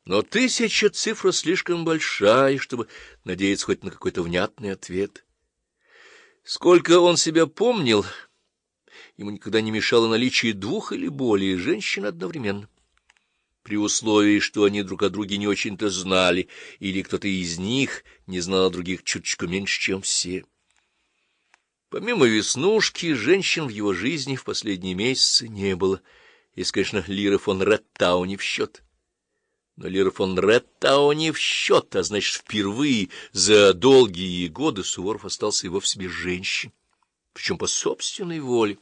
Но 1000 цифра слишком большая, чтобы надеяться хоть на какой-то внятный ответ. Сколько он себя помнил, ему никогда не мешало наличие 2 или более женщин одновременно. При условии, что они друг о друге не очень-то знали, или кто-то из них не знал о других чуточку меньше, чем все. Помимо Веснушки, женщин в его жизни в последние месяцы не было, если, конечно, Лира фон Реттау не в счет. Но Лира фон Реттау не в счет, а значит, впервые за долгие годы Суворов остался и вовсе без женщин, причем по собственной воле.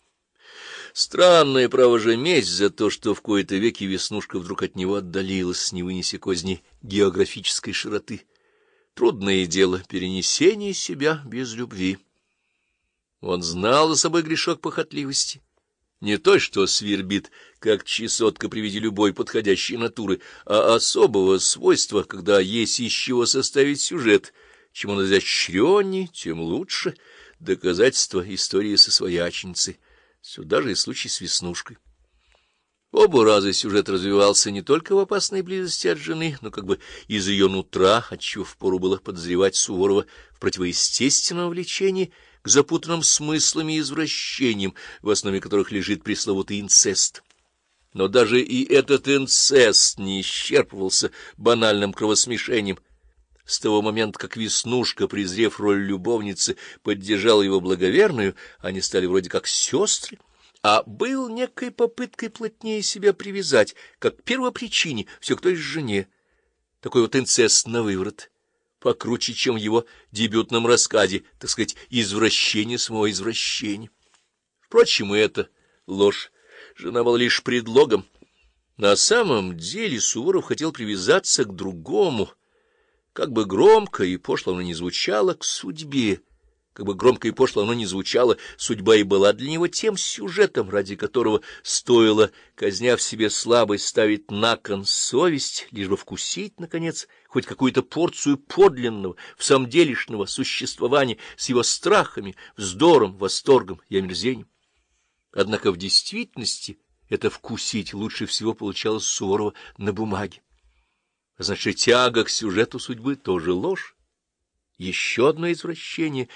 Странное, право же, месть за то, что в кои-то веки Веснушка вдруг от него отдалилась, не вынеся козни географической широты. Трудное дело перенесение себя без любви. Он знал за собой грешок похотливости, не той, что свербит, как чесотка при виде любой подходящей натуры, а особого свойства, когда есть из чего составить сюжет. Чем он изощреннее, тем лучше. Доказательство истории со свояченицей. Сюда же и случай с Веснушкой. Оба раза сюжет развивался не только в опасной близости от жены, но как бы из ее нутра, отчего впору было подозревать Суворова в противоестественном влечении к запутанным смыслам и извращениям, в основе которых лежит пресловутый инцест. Но даже и этот инцест не исчерпывался банальным кровосмешением. С того момента, как Веснушка, презрев роль любовницы, поддержала его благоверную, они стали вроде как сестры, а был некой попыткой плотнее себя привязать, как первопричине, все к той же жене. Такой вот инцест на выворот, покруче, чем в его дебютном рассказе, так сказать, извращение самого извращения. Впрочем, и это ложь. Жена была лишь предлогом. На самом деле Суворов хотел привязаться к другому, как бы громко и пошло оно ни звучало, к судьбе. Как бы громко и пошло оно ни звучало, судьба и была для него тем сюжетом, ради которого стоило, казня в себе слабость, ставить на кон совесть, лишь бы вкусить, наконец, хоть какую-то порцию подлинного, всамделишного существования с его страхами, вздором, восторгом и омерзением. Однако в действительности это вкусить лучше всего получалось у Суворова на бумаге. Значит, тяга к сюжету судьбы тоже ложь. Еще одно извращение.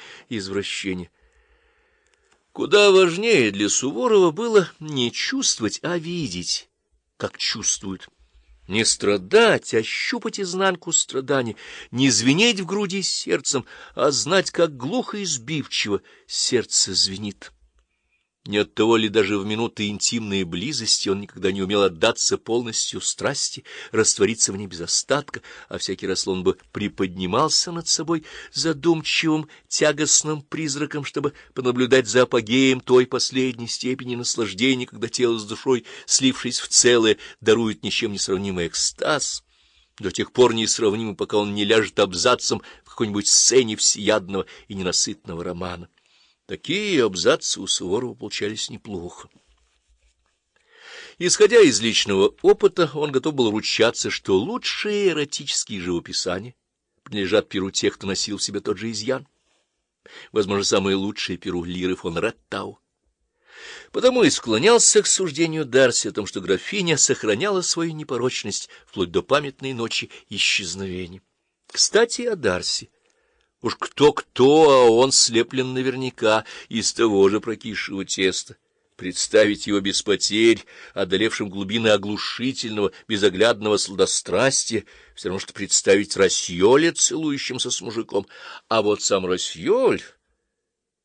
Куда важнее для Суворова было не чувствовать, а видеть, как чувствуют. Не страдать, а щупать изнанку страданий, не звенеть в груди сердцем, а знать, как глухо и сбивчиво сердце звенит. Не оттого ли даже в минуты интимной близости он никогда не умел отдаться полностью страсти, раствориться в ней без остатка, а всякий раз он бы приподнимался над собой задумчивым, тягостным призраком, чтобы понаблюдать за апогеем той последней степени наслаждения, когда тело с душой, слившись в целое, дарует ни с чем не сравнимый экстаз, до тех пор несравнимый, пока он не ляжет абзацем в какой-нибудь сцене всеядного и ненасытного романа. Такие абзацы у Суворова получались неплохо. Исходя из личного опыта, он готов был ручаться, что лучшие эротические живописания принадлежат перу тех, кто носил в себе тот же изъян. Возможно, самые лучшие перу Лиры фон Реттау. Потому и склонялся к суждению Дарси о том, что графиня сохраняла свою непорочность вплоть до памятной ночи исчезновения. Кстати, о Дарси. Уж кто-кто, а он слеплен наверняка из того же прокисшего теста. Представить его без потерь, одолевшим глубины оглушительного, безоглядного сладострастия, все равно, что представить Рассьоля, целующимся с мужиком. А вот сам Рассьоль...